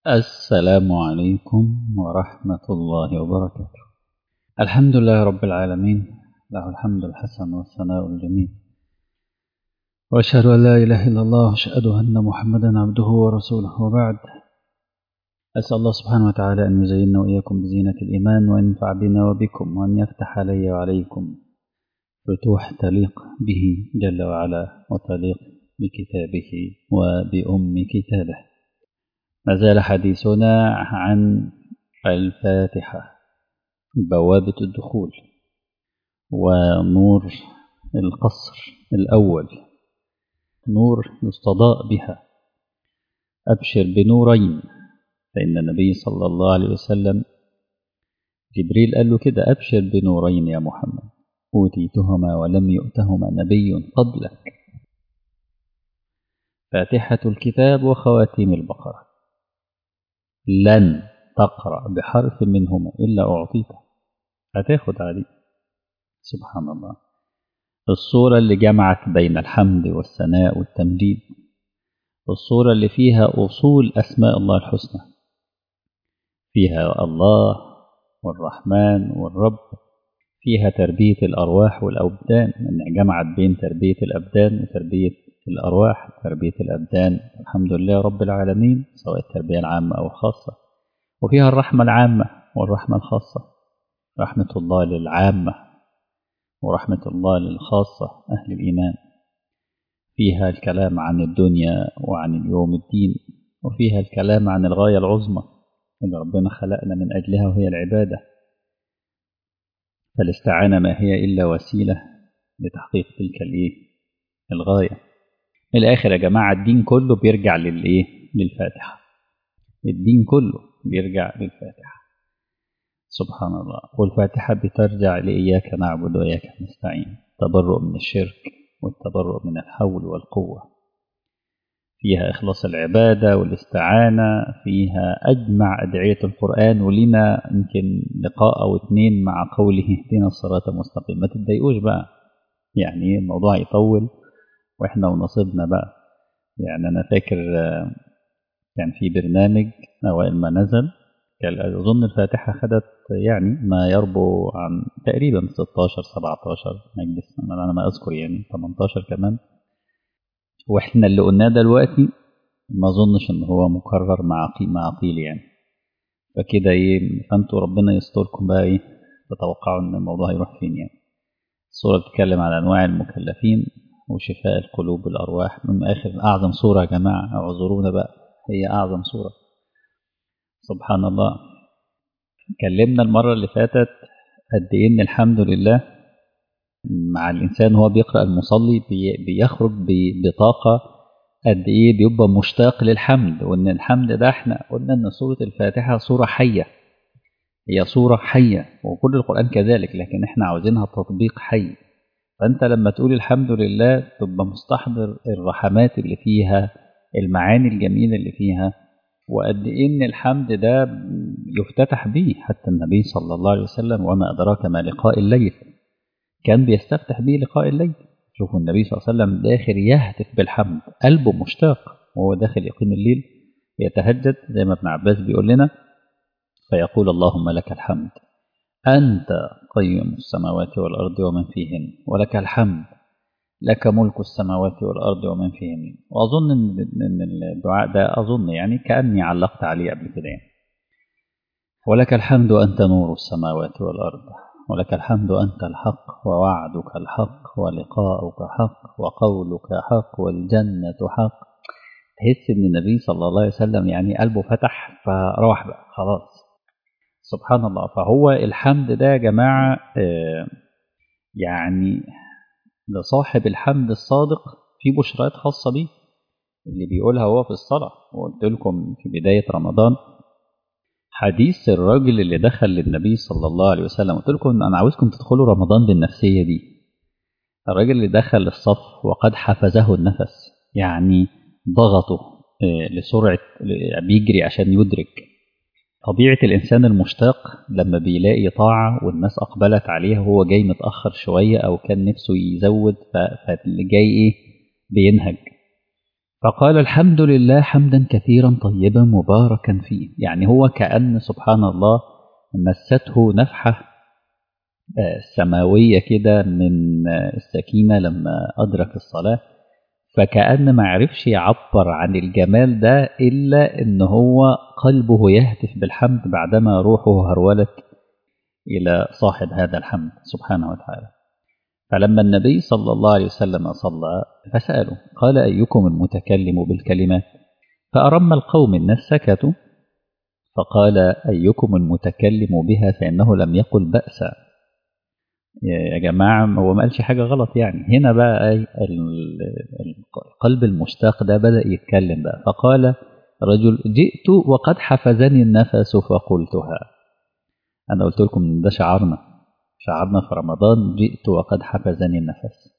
السلام عليكم ورحمة الله وبركاته. الحمد لله رب العالمين، له الحمد الحسن والثناء الجميل، وأشهد أن لا إله إلا الله وأشهد أن محمدا عبده ورسوله، وبعد. أسأل الله سبحانه وتعالى أن يزيننا وإياكم بزينة الإيمان، وأن ينفع بنا وبكم، وأن يفتح علي وعليكم فتوح تليق به جل وعلا وتليق بكتابه وبأم كتابه. ما زال حديثنا عن الفاتحة، بوابة الدخول ونور القصر الأول، نور يستضاء بها. أبشر بنورين، فإن النبي صلى الله عليه وسلم جبريل قال له كده: أبشر بنورين يا محمد أوتيتهما ولم يؤتهما نبي قبلك، فاتحة الكتاب وخواتيم البقرة. لن تقرأ بحرف منهما إلا أعطيته، هتاخد عليه. سبحان الله. الصورة اللي جمعت بين الحمد والثناء والتمجيد، الصورة اللي فيها أصول أسماء الله الحسنى، فيها الله والرحمن والرب، فيها تربية الأرواح والأبدان، إن جمعت بين تربية الأبدان وتربية الأرواح. تربية الأبدان الحمد لله رب العالمين، سواء التربية العامة أو الخاصة، وفيها الرحمة العامة والرحمة الخاصة، رحمة الله للعامة ورحمة الله للخاصة أهل الإيمان. فيها الكلام عن الدنيا وعن اليوم الدين، وفيها الكلام عن الغاية العظمى اللي ربنا خلقنا من أجلها، وهي العبادة. فالاستعانة ما هي إلا وسيلة لتحقيق تلك الغاية. من الآخر يا جماعة، الدين كله بيرجع للفاتحة. الدين كله بيرجع للفاتحة. سبحان الله. والفاتحة بترجع لإياك نعبد وإياك نستعين، تبرؤ من الشرك والتبرؤ من الحول والقوة. فيها إخلاص العبادة والاستعانة، فيها أجمع أدعية القرآن. ولنا يمكن لقاء أو اتنين مع قوله اهدنا الصراط المستقيم. ما تتضايقوش بقى، يعني الموضوع يطول وإحنا ونصيبنا بقى. يعني أنا فاكر كان في برنامج أوائل ما نزل، أظن الفاتحة خدت يعني ما يربو عن تقريبا 16-17 مجلس، أنا ما أذكر، يعني 18 كمان. وإحنا اللي قلناه دلوقتي ما أظنش إن هو مكرر مع قيل يعني. فكده فأنتوا ربنا يستركم بقى، تتوقعوا إن الموضوع هيروح فين يعني. السورة بتتكلم على أنواع المكلفين وشفاء القلوب والأرواح. من آخر أعظم سورة يا جماعة، اعذرونا بقى، هي أعظم سورة. سبحان الله. اتكلمنا المرة اللي فاتت قد إيه إن الحمد لله مع الإنسان هو بيقرأ المصلي بيخرج بطاقة، قد إيه بيبقى مشتاق للحمد. وإن الحمد ده إحنا قلنا إن سورة الفاتحة سورة حية، هي سورة حية، وكل القرآن كذلك، لكن إحنا عاوزينها تطبيق حي. فأنت لما تقول الحمد لله تبقى مستحضر الرحمات اللي فيها، المعاني الجميلة اللي فيها، وقد إيه إن الحمد ده يفتتح به. حتى النبي صلى الله عليه وسلم وما أدراك ما لقاء الليل، كان بيستفتح به لقاء الليل. شوفوا النبي صلى الله عليه وسلم داخل يهتف بالحمد، قلبه مشتاق وهو داخل يقيم الليل يتهجد، زي ما ابن عباس بيقول لنا، فيقول: اللهم لك الحمد أنت قيم السماوات والأرض ومن فيهن، ولك الحمد لك ملك السماوات والأرض ومن فيهن. وأظن إن الدعاء ده أظن يعني كأني علقت عليه قبل كده يعني. ولك الحمد أنت نور السماوات والأرض، ولك الحمد أنت الحق ووعدك الحق ولقاؤك حق وقولك حق والجنة حق. تحس إن النبي صلى الله عليه وسلم يعني قلبه فتح، فروح بقى خلاص. سبحان الله. فهو الحمد ده يا جماعة يعني لصاحب الحمد الصادق في بشرات خاصة بيه، اللي بيقولها هو في الصلاة. وقلت لكم في بداية رمضان حديث الراجل اللي دخل للنبي صلى الله عليه وسلم، قلت لكم أنا عاوزكم تدخلوا رمضان بالنفسية دي. الراجل اللي دخل الصف وقد حفزه النفس، يعني ضغطه لسرعة، بيجري عشان يدرك. طبيعة الإنسان المشتاق لما بيلاقي طاعة والناس أقبلت عليها وهو جاي متأخر شوية أو كان نفسه يزود، فاللي جاي بينهج. فقال الحمد لله حمدا كثيرا طيبا مباركا فيه. يعني هو كأن سبحان الله مسته نفحة سماوية كده من السكينة لما أدرك الصلاة، فكأن ما عرفش يعبر عن الجمال ده إلا إن هو قلبه يهتف بالحمد بعدما روحه هرولت إلى صاحب هذا الحمد سبحانه وتعالى. فلما النبي صلى الله عليه وسلم صلى فسأله قال أيكم المتكلم بالكلمات؟ فأرم القوم، الناس سكتوا، فقال أيكم المتكلم بها فإنه لم يقل بأسا. يا جماعة هو ما قالش حاجة غلط. يعني هنا بقى القلب المشتاق ده بدأ يتكلم بقى. فقال رجل جئت وقد حفزني النفس فقلتها. أنا قلت لكم إن ده شعارنا في رمضان، جئت وقد حفزني النفس.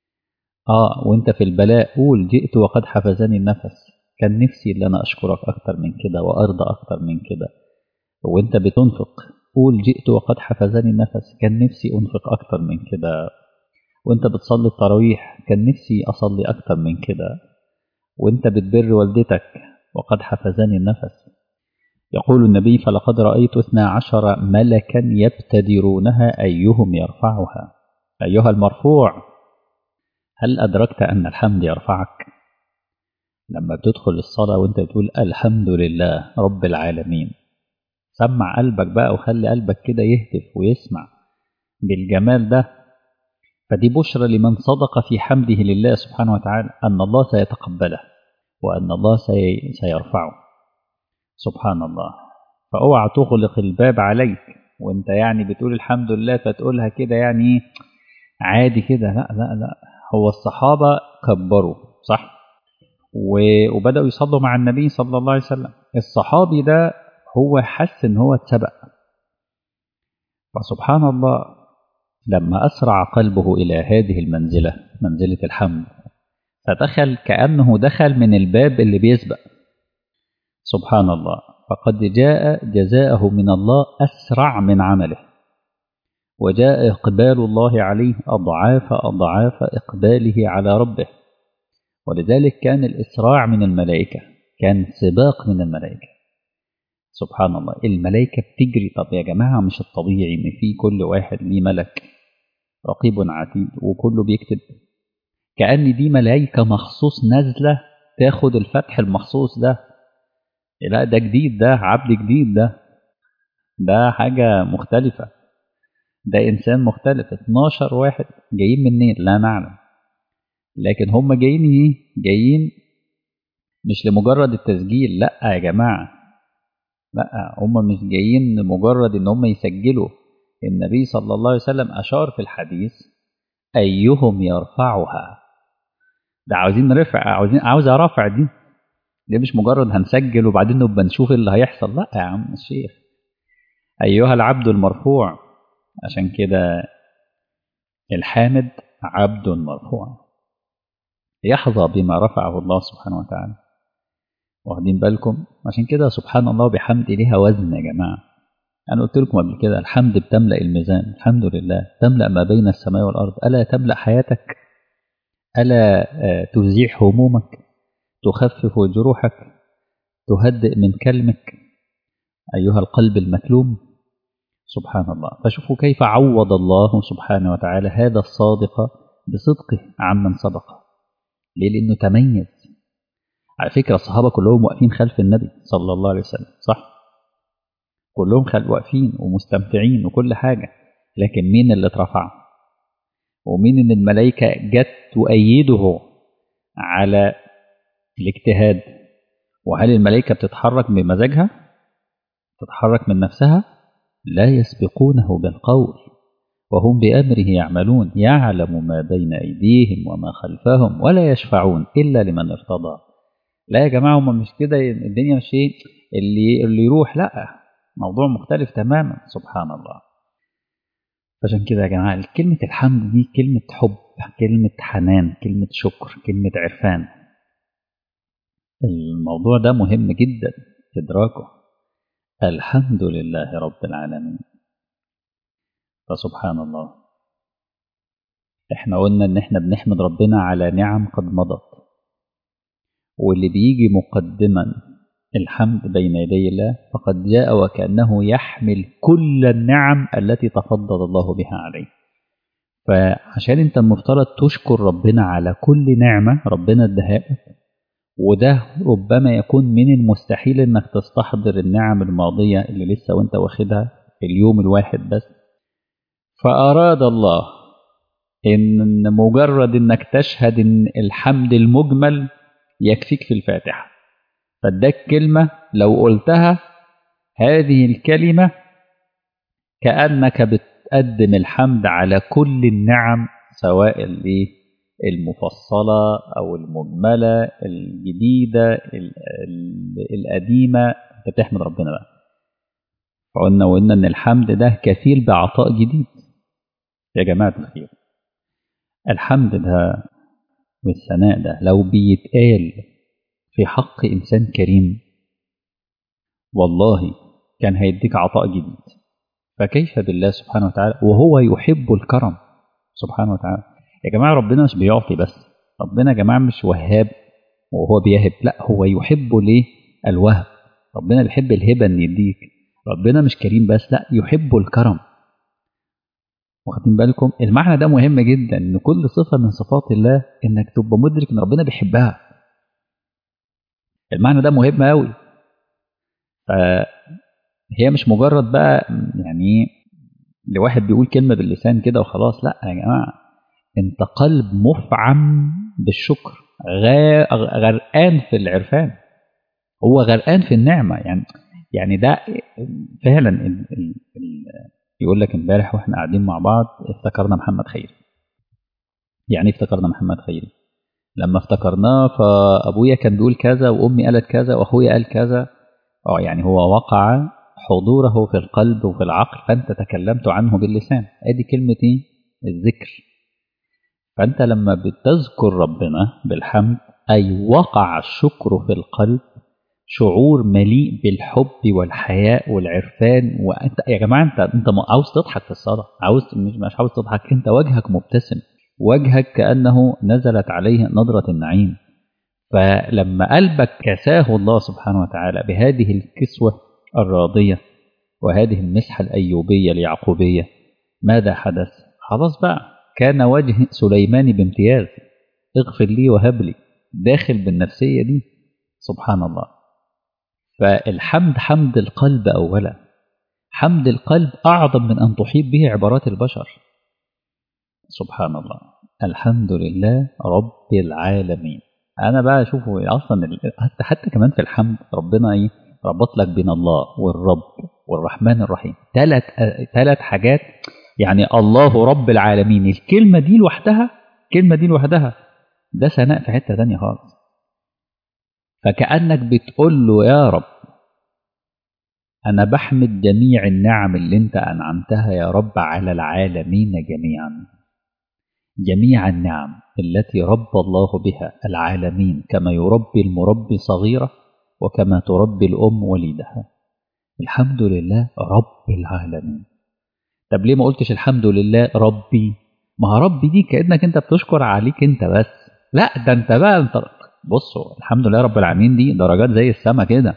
وانت في البلاء قول جئت وقد حفزني النفس، كان نفسي ان انا اشكرك اكتر من كده وارضى اكتر من كده. وانت بتنفق قول جئت وقد حفزني النفس، كان نفسي انفق اكتر من كده. وانت بتصلي التراويح كان نفسي اصلي اكتر من كده. وانت بتبر والدتك وقد حفزني النفس. يقول النبي فلقد رأيت 12 ملكا يبتدرونها أيهم يرفعها. أيها المرفوع، هل أدركت أن الحمد يرفعك؟ لما بتدخل الصلاة وانت بتقول الحمد لله رب العالمين، سمع قلبك بقى وخلي قلبك كده يهتف ويسمع بالجمال ده. فدي بشرى لمن صدق في حمده لله سبحانه وتعالى أن الله سيتقبله وأن الله سيرفعه سبحان الله. فأوعى تغلق الباب عليك وانت يعني بتقول الحمد لله فتقولها كده يعني عادي كده. لا لا لا، هو الصحابة كبروا صح وبدأوا يصلوا مع النبي صلى الله عليه وسلم. الصحابي ده هو حس ان هو اتسبق، فسبحان الله لما أسرع قلبه إلى هذه المنزلة، منزلة الحمد، فدخل كأنه دخل من الباب اللي بيسبق سبحان الله. فقد جاء جزاءه من الله أسرع من عمله، وجاء إقبال الله عليه أضعاف أضعاف إقباله على ربه. ولذلك كان الإسراع من الملائكة، كان سباق من الملائكة سبحان الله. الملائكة بتجري. طب يا جماعة مش الطبيعي إن في كل واحد ليه ملك رقيب عتيد وكله بيكتب؟ كأن دي ملائكة مخصوص نازلة تاخد الفتح المخصوص ده. لا ده جديد، ده عبد جديد، ده حاجة مختلفة، ده إنسان مختلف. 12 واحد جايين منين لا نعلم، لكن هم جايين ايه؟ جايين مش لمجرد التسجيل، لا يا جماعة، لا هم مش جايين لمجرد ان هم يسجلوا. النبي صلى الله عليه وسلم أشار في الحديث أيهم يرفعها. ده عاوزين رفع، عاوز رفع دي مش مجرد هنسجل وبعدين نبقى نشوف اللي هيحصل. لا يا عم الشيخ، أيها العبد المرفوع. عشان كده الحامد عبد مرفوع يحظى بما رفعه الله سبحانه وتعالى. واخدين بالكم؟ عشان كده سبحان الله وبحمده ليها وزن يا جماعة. أنا قلت لكم قبل كده الحمد بتملأ الميزان. الحمد لله تملأ ما بين السماء والأرض. ألا تملأ حياتك؟ ألا تزيح همومك؟ تخفف جروحك؟ تهدئ من كلمك أيها القلب المكلوم؟ سبحان الله. فشوفوا كيف عوض الله سبحانه وتعالى هذا الصادق بصدقه عمن سبقه. ليه؟ لأنه تميز. على فكرة الصحابة كلهم واقفين خلف النبي صلى الله عليه وسلم صح؟ كلهم واقفين ومستمتعين وكل حاجة، لكن مين اللي اترفع؟ ومين ان الملائكة جت تؤيده على الاجتهاد؟ وهل الملائكة بتتحرك بمزاجها؟ تتحرك من نفسها؟ لا يسبقونه بالقول وهم بأمره يعملون، يعلم ما بين أيديهم وما خلفهم ولا يشفعون إلا لمن ارتضى. لا يا جماعة هم مش كده، الدنيا مش ايه اللي يروح، لا موضوع مختلف تماما سبحان الله. عشان كده يا جماعة كلمة الحمد دي كلمة حب، كلمة حنان، كلمة شكر، كلمة عرفان. الموضوع ده مهم جدا إدراكه. الحمد لله رب العالمين. فسبحان الله احنا قلنا ان احنا بنحمد ربنا على نعم قد مضت، واللي بيجي مقدما الحمد بين يدي الله فقد جاء وكأنه يحمل كل النعم التي تفضل الله بها عليه. فعشان انت المفترض تشكر ربنا على كل نعمة ربنا اداها لك، وده ربما يكون من المستحيل انك تستحضر النعم الماضية اللي لسه وانت واخدها في اليوم الواحد بس. فأراد الله ان مجرد انك تشهد ان الحمد المجمل يكفيك في الفاتحة، فاداك كلمة لو قلتها هذه الكلمة كأنك بتقدم الحمد على كل النعم، سواء المفصلة أو المجملة الجديدة القديمة، أنت بتحمد ربنا بقى. وقلنا إن الحمد ده كفيل بعطاء جديد. يا جماعة الخير، الحمد ده والثناء ده لو بيتقال في حق إنسان كريم والله كان هيديك عطاء جديد، فكيف بالله سبحانه وتعالى وهو يحب الكرم سبحانه وتعالى. يا جماعة ربنا مش بيعطي بس، ربنا يا جماعة مش وهاب وهو بيهب، لا هو يحب ليه الوهب. ربنا بيحب الهبة ان يديك. ربنا مش كريم بس، لا يحب الكرم. واخدين بالكم؟ المعنى ده مهم جدا، ان كل صفة من صفات الله انك تبقى مدرك ان ربنا بيحبها. المعنى ده مهم قوي. فهي مش مجرد بقى يعني لواحد بيقول كلمة باللسان كده وخلاص، لا يا جماعة، انت قلب مفعم بالشكر، غرقان في العرفان، هو غرقان في النعمة. يعني ده فعلا يقول لك امبارح واحنا قاعدين مع بعض افتكرنا محمد خيري. يعني افتكرنا محمد خيري لما افتكرناه فابويا كان بيقول كذا وامي قالت كذا واخويا قال كذا، يعني هو وقع حضوره في القلب وفي العقل، فانت تكلمت عنه باللسان. ادي كلمة ايه؟ الذكر. فانت لما بتذكر ربنا بالحمد اي وقع الشكر في القلب، شعور مليء بالحب والحياء والعرفان. وانت يا جماعه انت عاوز تضحك في الصلاه، مش عاوز تضحك، انت وجهك مبتسم، وجهك كانه نزلت عليه نضره النعيم. فلما قلبك كساه الله سبحانه وتعالى بهذه الكسوه الراضيه وهذه المسحه الايوبيه اليعقوبيه، ماذا حدث؟ خلاص بقى كان وجه سليمان بامتياز، اغفر لي وهب لي، داخل بالنفسيه دي. سبحان الله. فالحمد حمد القلب أولا. حمد القلب أعظم من أن تحيط به عبارات البشر. سبحان الله. الحمد لله رب العالمين. أنا بقى أشوفه أصلا حتى كمان في الحمد ربنا إيه ربط لك بين الله والرب والرحمن الرحيم، ثلاث حاجات. يعني الله رب العالمين، الكلمة دي لوحدها ده ثناء في حتة تانية خالص. فكأنك بتقول له يا رب أنا بحمد جميع النعم اللي أنت أنعمتها يا رب على العالمين جميعا. جميع النعم التي رب الله بها العالمين، كما يربي المربي صغيرة وكما تربي الأم وليدها. الحمد لله رب العالمين. طب ليه ما قلتش الحمد لله ربي؟ ما ربي دي كأنك أنت بتشكر عليك أنت بس. لا ده أنت بقى بصوا، الحمد لله رب العالمين دي درجات زي السما كده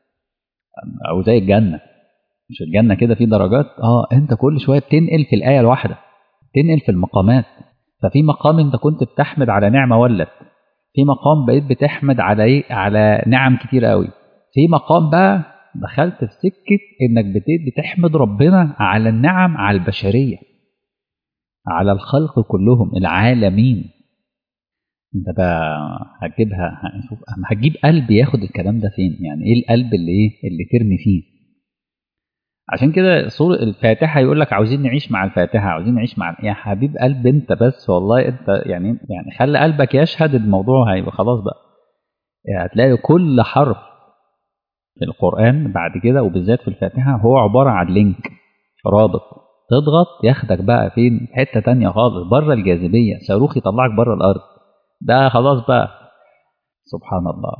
او زي الجنه. مش الجنه كده في درجات؟ انت كل شويه بتنقل في الايه الواحده، تنقل في المقامات. ففي مقام انت كنت بتحمد على نعمه ولت، في مقام بقيت بتحمد على ايه؟ على نعم كتير قوي. في مقام بقى دخلت في سكه انك بتحمد ربنا على النعم على البشريه، على الخلق كلهم العالمين. انت بقى هتجيبها، هتجيب قلب ياخد الكلام ده فين؟ يعني ايه القلب اللي ترمي فيه؟ عشان كده سورة الفاتحة يقول لك عاوزين نعيش مع الفاتحة، عاوزين نعيش مع يا حبيب قلب انت بس، والله انت يعني خلي قلبك يشهد، الموضوع هيبقى خلاص بقى. يعني هتلاقي كل حرف في القرآن بعد كده وبالذات في الفاتحة هو عبارة عن لينك رابط، تضغط ياخدك بقى فين؟ حتة تانية خالص، بره الجاذبية، صاروخ يطلعك بره الأرض. ده خلاص بقى. سبحان الله.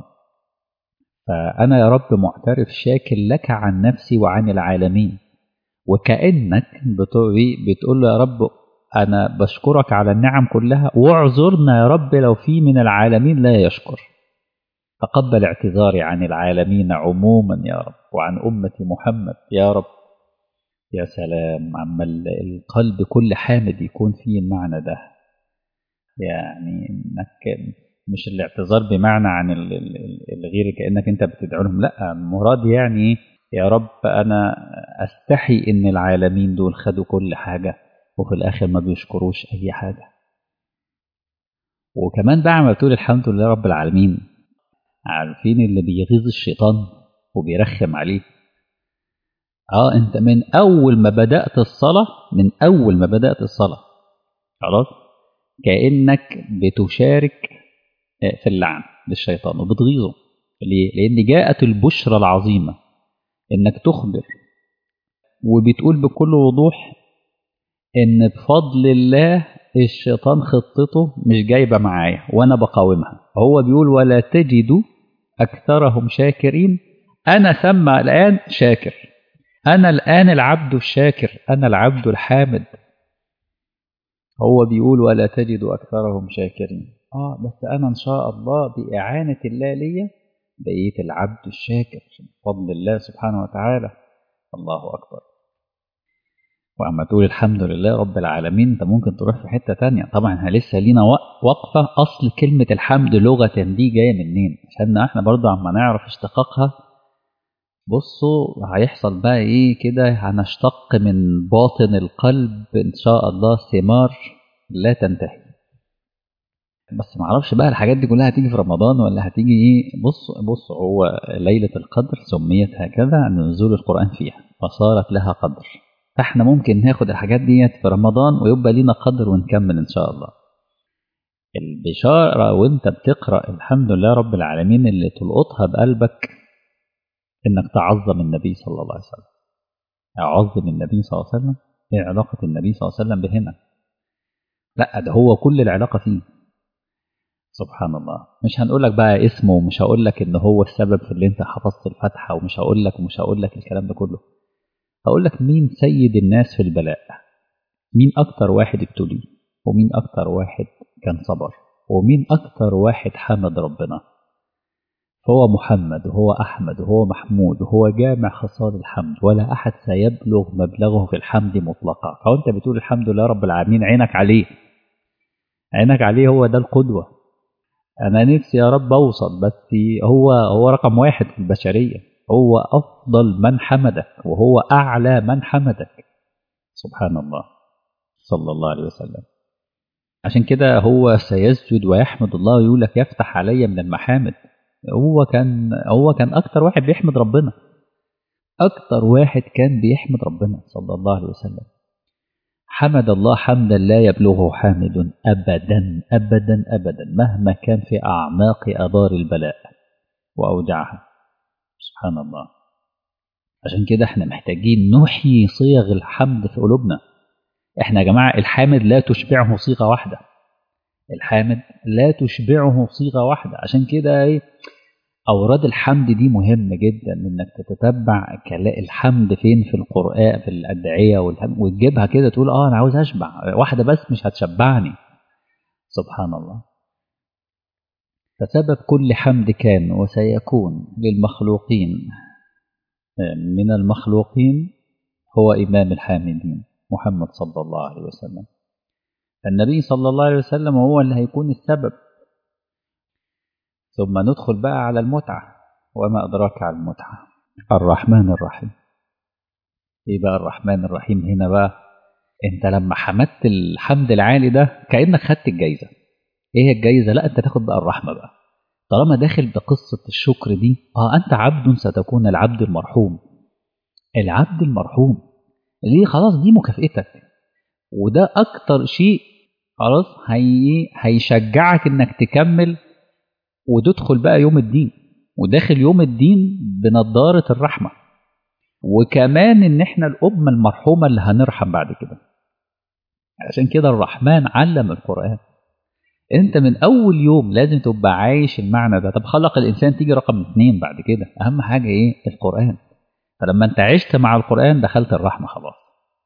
فأنا يا رب معترف شاكر لك عن نفسي وعن العالمين، وكأنك بتقول له يا رب أنا بشكرك على النعم كلها، واعذرنا يا رب لو في من العالمين لا يشكر. تقبل اعتذاري عن العالمين عموما يا رب، وعن أمة محمد يا رب. يا سلام عما القلب كل حامد يكون فيه المعنى ده، يعني انك مش الاعتذار بمعنى عن الغير كأنك انت بتدعو لهم، لا، المراد يعني يا رب انا استحي ان العالمين دول خدوا كل حاجة وفي الاخر ما بيشكروش اي حاجة. وكمان بقى عم تقول الحمد لله رب العالمين، عارفين اللي بيغيظ الشيطان وبيرخم عليه؟ انت من اول ما بدأت الصلاة، من اول ما بدأت الصلاة خلاص كأنك بتشارك في اللعن للشيطان وبتغيظه. ليه؟ لأن جاءت البشرى العظيمة إنك تخبر وبتقول بكل وضوح إن بفضل الله الشيطان خطته مش جايبة معايا وأنا بقاومها. هو بيقول ولا تجد أكثرهم شاكرين. أنا سمى الآن شاكر، أنا الآن العبد الشاكر، أنا العبد الحامد. هو بيقول ولا تجد أكثرهم شاكرين. بس أنا إن شاء الله بإعانة الله ليا بقيت العبد الشاكر بفضل الله سبحانه وتعالى. الله أكبر. وأما تقول الحمد لله رب العالمين أنت ممكن تروح في حتة تانية. طبعا احنا لسه لينا وقفة أصل كلمة الحمد لغة دي جاية منين، عشان احنا برضه عما نعرف اشتقاقها. بصوا هيحصل بقى ايه كده، هنشتق من باطن القلب إن شاء الله ثمار لا تنتهي. بس ما اعرفش بقى الحاجات دي كلها هتيجي في رمضان ولا هتيجي ايه. بص هو ليلة القدر سميت هكذا عن نزول القرآن فيها فصارت لها قدر. فاحنا ممكن ناخد الحاجات دي في رمضان ويبقى لينا قدر ونكمل ان شاء الله. البشارة وانت بتقرأ الحمد لله رب العالمين اللي تلقطها بقلبك انك تعظم النبي صلى الله عليه وسلم. اعظم النبي صلى الله عليه وسلم. ايه علاقة النبي صلى الله عليه وسلم بهنا؟ لا، ده هو كل العلاقة فيه. سبحان الله. مش هنقول لك بقى اسمه، ومش هقول لك ان هو السبب في اللي انت حفظت الفاتحه، ومش هقول لك الكلام ده كله. هقول لك مين سيد الناس في البلاء، مين اكتر واحد ابتلي، ومين اكتر واحد كان صبر، ومين اكتر واحد حمد ربنا. فهو محمد وهو احمد وهو محمود وهو جامع خصال الحمد، ولا احد سيبلغ مبلغه في الحمد مطلقا. فانت بتقول الحمد لله رب العالمين عينك عليه، عينك عليه، هو ده القدوه. أنا نفسي يا رب أوصل، بس هو رقم واحد في البشرية، هو أفضل من حمدك وهو أعلى من حمدك. سبحان الله صلى الله عليه وسلم. عشان كده هو سيسجد ويحمد الله ويقول لك يفتح علي من المحامد. هو كان أكتر واحد بيحمد ربنا، أكتر واحد كان بيحمد ربنا صلى الله عليه وسلم. حمد الله حمدا لا يبلغه حامد أبدا أبدا أبدا مهما كان في أعماق أبار البلاء وأوجعها. سبحان الله. عشان كده احنا محتاجين نحيي صيغ الحمد في قلوبنا. احنا يا جماعة الحامد لا تشبعه صيغة واحدة، الحامد لا تشبعه صيغة واحدة. عشان كده ايه، أوراد الحمد دي مهمة جدا إنك تتتبع الحمد فين في القرآن في الأدعية وتجيبها كده تقول أنا عاوز أشبع واحدة بس مش هتشبعني. سبحان الله. فسبب كل حمد كان وسيكون للمخلوقين من المخلوقين هو إمام الحامدين محمد صلى الله عليه وسلم. النبي صلى الله عليه وسلم هو اللي هيكون السبب. ثم ندخل بقى على المتعة. وما أدراك على المتعة؟ الرحمن الرحيم. إيه بقى الرحمن الرحيم هنا بقى؟ أنت لما حمدت الحمد العالي ده كأنك خدت الجايزة. إيه الجايزة؟ لا، أنت تاخد بقى الرحمة بقى. طالما داخل بقصة الشكر دي، أنت عبد ستكون العبد المرحوم. العبد المرحوم ليه؟ خلاص دي مكافئتك، وده أكتر شيء خلاص هيشجعك إنك تكمل وتدخل بقى يوم الدين، وداخل يوم الدين بنضارة الرحمة. وكمان إن إحنا الأمة المرحومة اللي هنرحم بعد كده. عشان كده الرحمن علم القرآن. أنت من أول يوم لازم تبقى عايش المعنى ده. طب خلق الإنسان تيجي رقم 2 بعد كده. أهم حاجة إيه؟ القرآن. فلما أنت عشت مع القرآن دخلت الرحمة خلاص.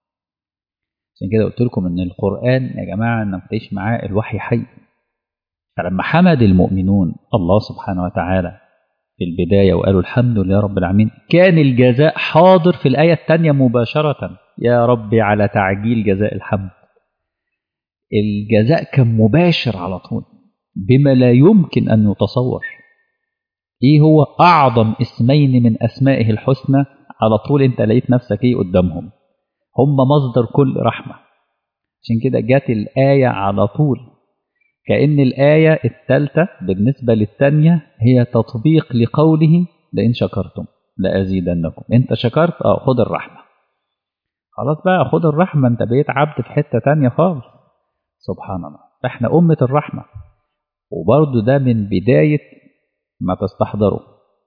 عشان كده قلت لكم إن القرآن يا جماعة إنك تعيش معاه الوحي حي. فلما حمد المؤمنون الله سبحانه وتعالى في البداية وقالوا الحمد لله رب العالمين، كان الجزاء حاضر في الآية الثانية مباشرة، يا ربي على تعجيل جزاء الحمد. الجزاء كان مباشر على طول بما لا يمكن أن يتصور. إيه هو أعظم اسمين من أسمائه الحسنى؟ على طول أنت لقيت نفسك إيه قدامهم، هم مصدر كل رحمة. عشان كده جات الآية على طول، كأن الآية الثالثة بالنسبة للثانية هي تطبيق لقوله لئن شكرتم لأزيدنكم. أنت شكرت خد الرحمة، خلاص بقى خد الرحمة، أنت بقيت عبد في حتة تانية خالص. سبحان الله. فإحنا أمة الرحمة، وبرضه ده من بداية ما تستحضروا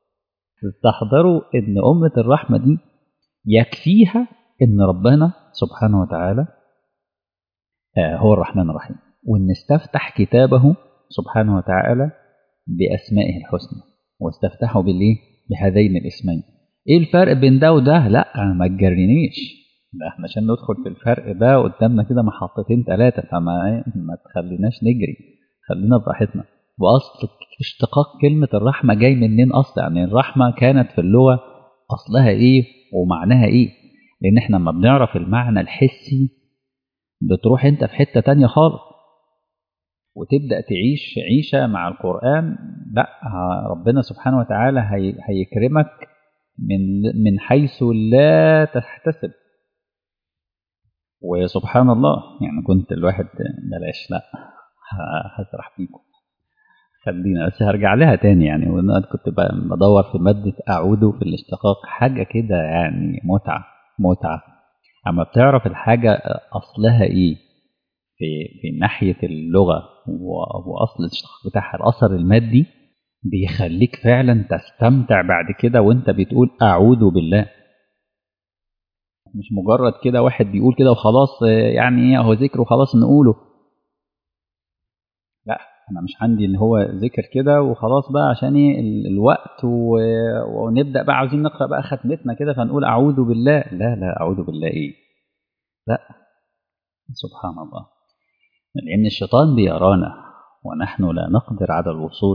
إن أمة الرحمة دي يكفيها إن ربنا سبحانه وتعالى هو الرحمن الرحيم، وإن استفتح كتابه سبحانه وتعالى بأسمائه الحسنى، واستفتحوا بالإيه؟ بهذين الاسمين. إيه الفرق بين ده وده؟ لا ما تجرنيش، ده احنا عشان ندخل في الفرق ده قدامنا كده محطتين ثلاثة، ما تخليناش نجري، خلينا براحتنا. وأصل اشتقاق كلمة الرحمة جاي منين أصلا؟ يعني الرحمة كانت في اللغة أصلها إيه ومعناها إيه؟ لأن احنا لما بنعرف المعنى الحسي بتروح انت في حتة تانية خالص وتبدأ تعيش عيشة مع القرآن. لا ربنا سبحانه وتعالى هيكرمك من حيث لا تحتسب. وسبحان الله يعني كنت الواحد بلاش، لا هسرح فيكم، خلينا بس هرجع لها تاني. يعني وانا كنت بدور في مادة أعوذ في الاشتقاق، حاجة كده يعني متعة أما بتعرف الحاجة أصلها إيه في ناحية اللغة وأصل الاشتقاق بتاعها الأثر المادي، بيخليك فعلا تستمتع بعد كده وانت بتقول أعوذ بالله. مش مجرد كده واحد بيقول كده وخلاص، يعني ايه هو ذكر وخلاص نقوله، لا انا مش عندي ان هو ذكر كده وخلاص بقى عشان ايه الوقت ونبدأ بقى عاوزين نقرأ بقى ختمتنا كده فنقول أعوذ بالله. لا أعوذ بالله ايه، لا سبحان الله. لأن الشيطان بيرانا ونحن لا نقدر على الوصول،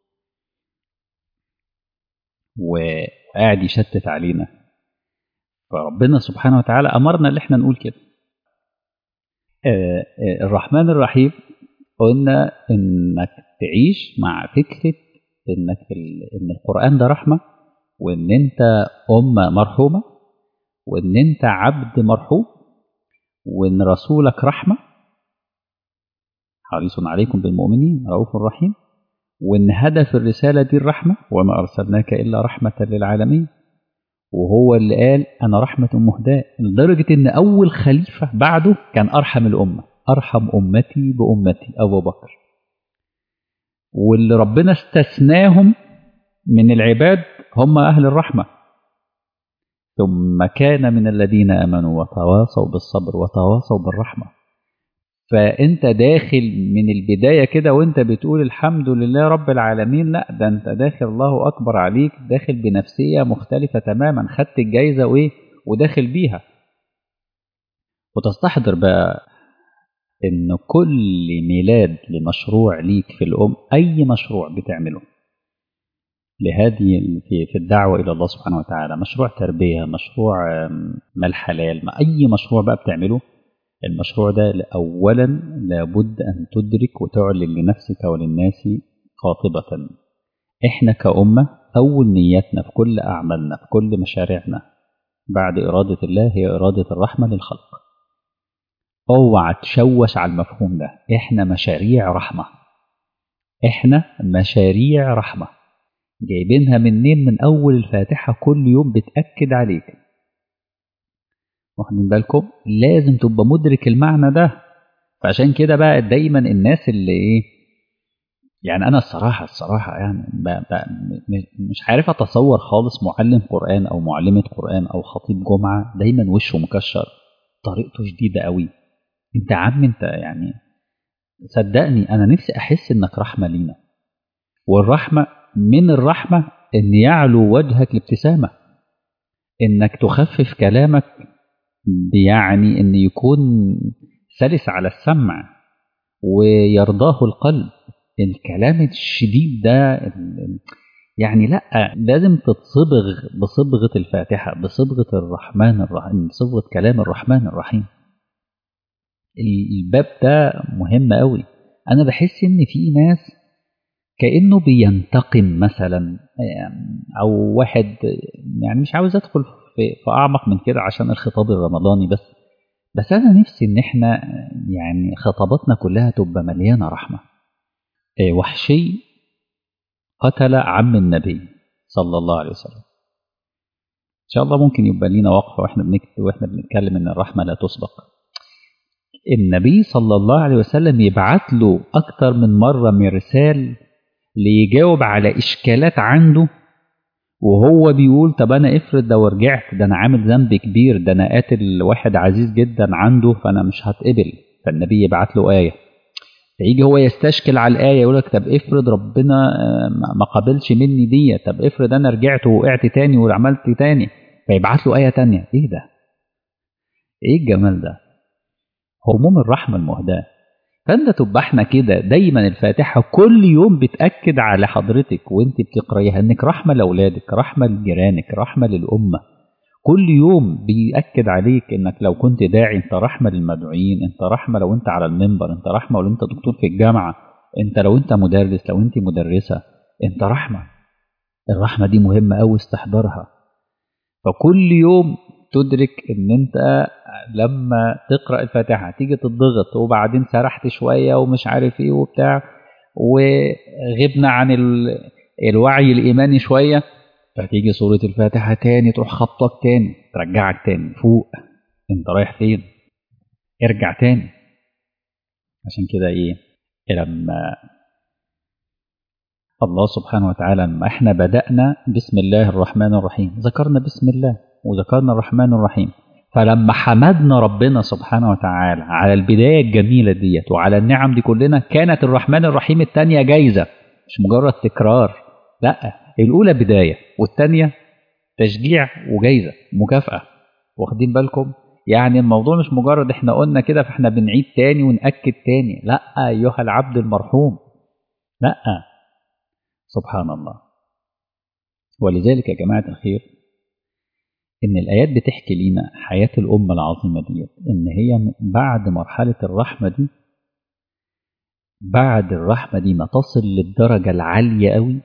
وقاعد يشتت علينا. فربنا سبحانه وتعالى أمرنا اللي احنا نقول كده. الرحمن الرحيم قلنا إنك تعيش مع فكرة إن القرآن ده رحمة، وإن أنت أمة مرحومة، وإن أنت عبد مرحوم، وإن رسولك رحمة حريص عليكم بالمؤمنين رؤوف رحيم، وإن هدف الرسالة دي الرحمة، وما أرسلناك إلا رحمة للعالمين. وهو اللي قال أنا رحمة مهداة، لدرجة إن أول خليفة بعده كان أرحم الأمة، أرحم أمتي بأمتي أبو بكر. واللي ربنا استثناهم من العباد هم أهل الرحمة. ثم كان من الذين آمنوا وتواصوا بالصبر وتواصوا بالرحمة. فأنت داخل من البداية كده وأنت بتقول الحمد لله رب العالمين، لا ده أنت داخل الله أكبر عليك، داخل بنفسية مختلفة تماما، خدت الجايزة وإيه وداخل بيها. وتستحضر بقى إن كل ميلاد لمشروع ليك في أي مشروع بتعمله لهذه في الدعوة إلى الله سبحانه وتعالى، مشروع تربية، مشروع مال حلال، ما أي مشروع بقى بتعمله، المشروع ده أولا لابد أن تدرك وتعلن لنفسك وللناس قاطبة. إحنا كأمة أول نيتنا في كل أعمالنا في كل مشاريعنا بعد إرادة الله هي إرادة الرحمة للخلق. اوعى تشوش على المفهوم ده، إحنا مشاريع رحمة، إحنا مشاريع رحمة. جايبينها منين؟ من أول الفاتحة كل يوم بتأكد عليك. واخدين بالكم؟ لازم تبقى مدرك المعنى ده. فعشان كده بقى دايما الناس اللي ايه، يعني انا الصراحه يعني مش عارف اتصور خالص معلم قرآن او معلمة قرآن او خطيب جمعة دايما وشه مكشر، طريقته شديدة قوي. انت عم انت يعني صدقني انا نفسي احس انك رحمة لينا، والرحمة من الرحمة ان يعلو وجهك الابتسامة، انك تخفف كلامك، يعني ان يكون سلس على السمع ويرضاه القلب. الكلام الشديد ده يعني لا، لازم تتصبغ بصبغة الفاتحة، بصبغة الرحمن الرحيم، بصبغة كلام الرحمن الرحيم. الباب ده مهم قوي. أنا بحس إن في ناس كأنه بينتقم مثلا، أو واحد، يعني مش عاوز أدخل في أعمق من كده عشان الخطاب الرمضاني، بس أنا نفسي إن إحنا يعني خطاباتنا كلها تبقى مليانة رحمة. وحشي قتل عم النبي صلى الله عليه وسلم. إن شاء الله ممكن يبقى لينا وقفة وإحنا بنتكلم إن الرحمة لا تسبق. النبي صلى الله عليه وسلم يبعت له أكتر من مرة مرسال ليجاوب على إشكالات عنده، وهو بيقول طب أنا افرض لو رجعت، ده أنا عامل ذنب كبير، ده أنا قاتل واحد عزيز جدا عنده، فأنا مش هتقبل. فالنبي يبعت له آية، فيجي هو يستشكل على الآية، يقول لك طب افرض ربنا ما قبلش مني دي، طب افرض أنا رجعت ووقعت تاني وعملت تاني، فيبعت له آية تانية. إيه ده؟ إيه الجمال ده؟ هموم الرحمة المهداة. فانت تبقى احنا كده دايما الفاتحة كل يوم بتأكد على حضرتك وانت بتقرأيها انك رحمة لأولادك، رحمة لجيرانك، رحمة للأمة. كل يوم بيأكد عليك انك لو كنت داعي انت رحمة للمدعوين، انت رحمة لو انت على المنبر، انت رحمة لو انت دكتور في الجامعة، انت لو انت مدرس، لو انت مدرسة، انت رحمة. الرحمة دي مهمة أوي استحضارها. فكل يوم تدرك ان انت لما تقرأ الفاتحة تيجي تضغط وبعدين سرحت شوية ومش عارف ايه وبتاع، وغبنا عن الوعي الإيماني شوية، فتيجي سورة الفاتحة تاني تروح خبطك تاني، ترجعك تاني فوق. انت رايح فين؟ ارجع تاني. عشان كده ايه، لما الله سبحانه وتعالى لما احنا بدأنا بسم الله الرحمن الرحيم، ذكرنا بسم الله وذكرنا الرحمن الرحيم، فلما حمدنا ربنا سبحانه وتعالى على البداية الجميلة ديت وعلى النعم دي كلنا، كانت الرحمن الرحيم التانية جايزة، مش مجرد تكرار. لا، الأولى بداية والتانية تشجيع وجايزة مكافأة. واخدين بالكم؟ يعني الموضوع مش مجرد احنا قلنا كده فاحنا بنعيد تاني ونأكد تاني، لا أيها العبد المرحوم، لا. سبحان الله. ولذلك يا جماعة الخير، إن الآيات بتحكي لنا حياة الأمة العظيمة دي، إن هي بعد مرحلة الرحمة دي، بعد الرحمة دي ما تصل للدرجة العالية قوي،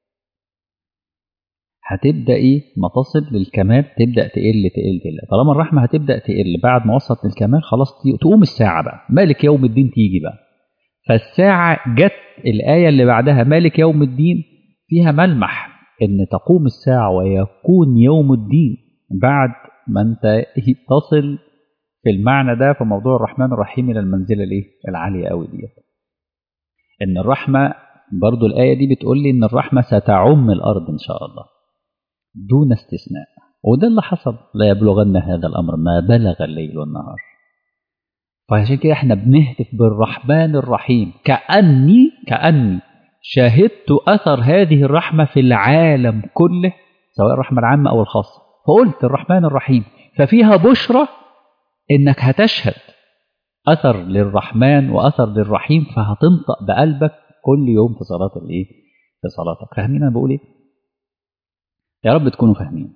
هتبدأ إيه؟ ما تصل للكمال تبدأ تقل تقل تقل. طالما الرحمة هتبدأ تقل بعد ما وصلت للكمال، خلاص تقوم الساعة بقى، مالك يوم الدين تيجي بقى. فالساعة جت الآية اللي بعدها مالك يوم الدين، فيها ملمح إن تقوم الساعة ويكون يوم الدين بعد ما أنت تصل في المعنى ده في موضوع الرحمن الرحيم إلى المنزلة العالية قوي دي. إن الرحمة برضو الآية دي بتقول لي إن الرحمة ستعم الأرض إن شاء الله دون استثناء. وده اللي حصل، لا يبلغن هذا الأمر ما بلغ الليل والنهار. فعشان كده احنا بنهتف بالرحمن الرحيم، كأني شاهدت أثر هذه الرحمة في العالم كله، سواء الرحمة العامة أو الخاصة. فقلت الرحمن الرحيم، ففيها بشرة إنك هتشهد أثر للرحمن وأثر للرحيم، فهتنطق بقلبك كل يوم في صلاة في صلاتك. فاهمين أنا بقول إيه؟ يا رب تكونوا فاهمين.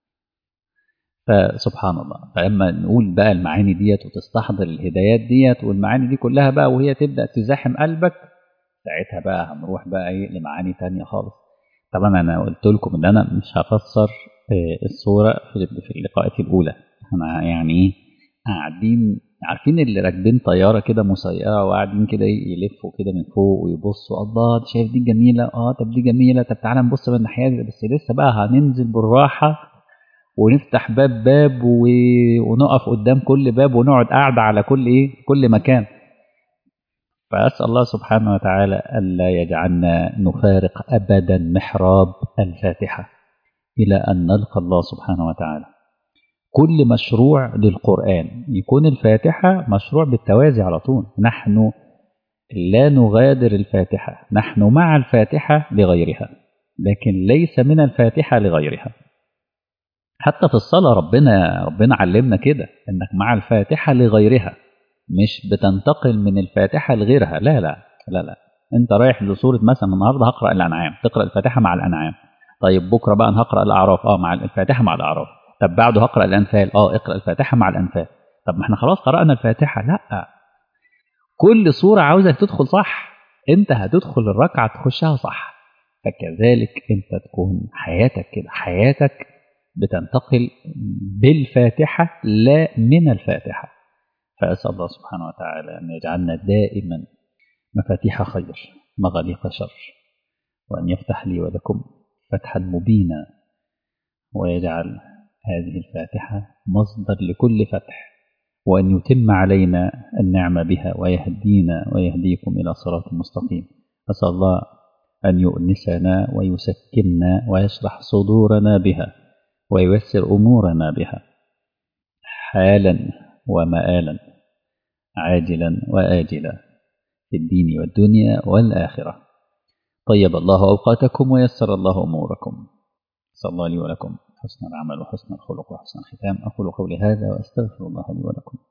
فسبحان الله. فلما نقول بقى المعاني ديت وتستحضر الهدايات ديت والمعاني دي كلها بقى، وهي تبدأ تزاحم قلبك، ساعتها بقى هنروح بقى ايه لمعاني تانية خالص. طبعا انا قلت لكم ان انا مش هفسر الصورة في اللقاءات الاولى. احنا يعني ايه، قاعدين عارفين اللي راكبين طيارة كده مسيرة وقاعدين كده يلفوا كده من فوق ويبصوا، الله ده شايف دي جميلة، طب دي جميلة، طب تعالى نبص من الناحية دي، بس لسه بقى هننزل بالراحة ونفتح باب ونقف قدام كل باب ونقعد قاعدة على كل مكان. فأسأل الله سبحانه وتعالى ألا يجعلنا نفارق أبدا محراب الفاتحة إلى أن نلقى الله سبحانه وتعالى. كل مشروع للقرآن يكون الفاتحة مشروع بالتوازي على طول. نحن لا نغادر الفاتحة، نحن مع الفاتحة لغيرها، لكن ليس من الفاتحة لغيرها. حتى في الصلاة ربنا علمنا كده، انك مع الفاتحة لغيرها، مش بتنتقل من الفاتحة لغيرها. لا لا لا لا، أنت رايح لسورة مثلا النهاردة هقرأ الأنعام، تقرأ الفاتحة مع الأنعام. طيب بكرة بقى أنا هقرأ الأعراف، مع الفاتحة مع الأعراف. طب بعده هقرأ الأنفال، اقرأ الفاتحة مع الأنفال. طب ما احنا خلاص قرأنا الفاتحة. لا، كل صورة عاوزك تدخل صح. أنت هتدخل الركعة تخشها صح. فكذلك أنت تكون حياتك كده، حياتك بتنتقل بالفاتحة لا من الفاتحة. فأسأل الله سبحانه وتعالى أن يجعلنا دائما مفاتيح خير مغاليق شر، وأن يفتح لي ولكم فتحا مبينا، ويجعل هذه الفاتحة مصدر لكل فتح، وأن يتم علينا النعمة بها ويهدينا ويهديكم إلى صراط مستقيم. أسأل الله أن يؤنسنا ويسكننا ويشرح صدورنا بها وييسر أمورنا بها حالا ومآلا، عاجلا وآجلا، في الدين والدنيا والآخرة. طيب الله أوقاتكم ويسر الله أموركم. صلى الله لي ولكم حسن العمل وحسن الخلق وحسن الختام. أقول قولي هذا وأستغفر الله لي ولكم.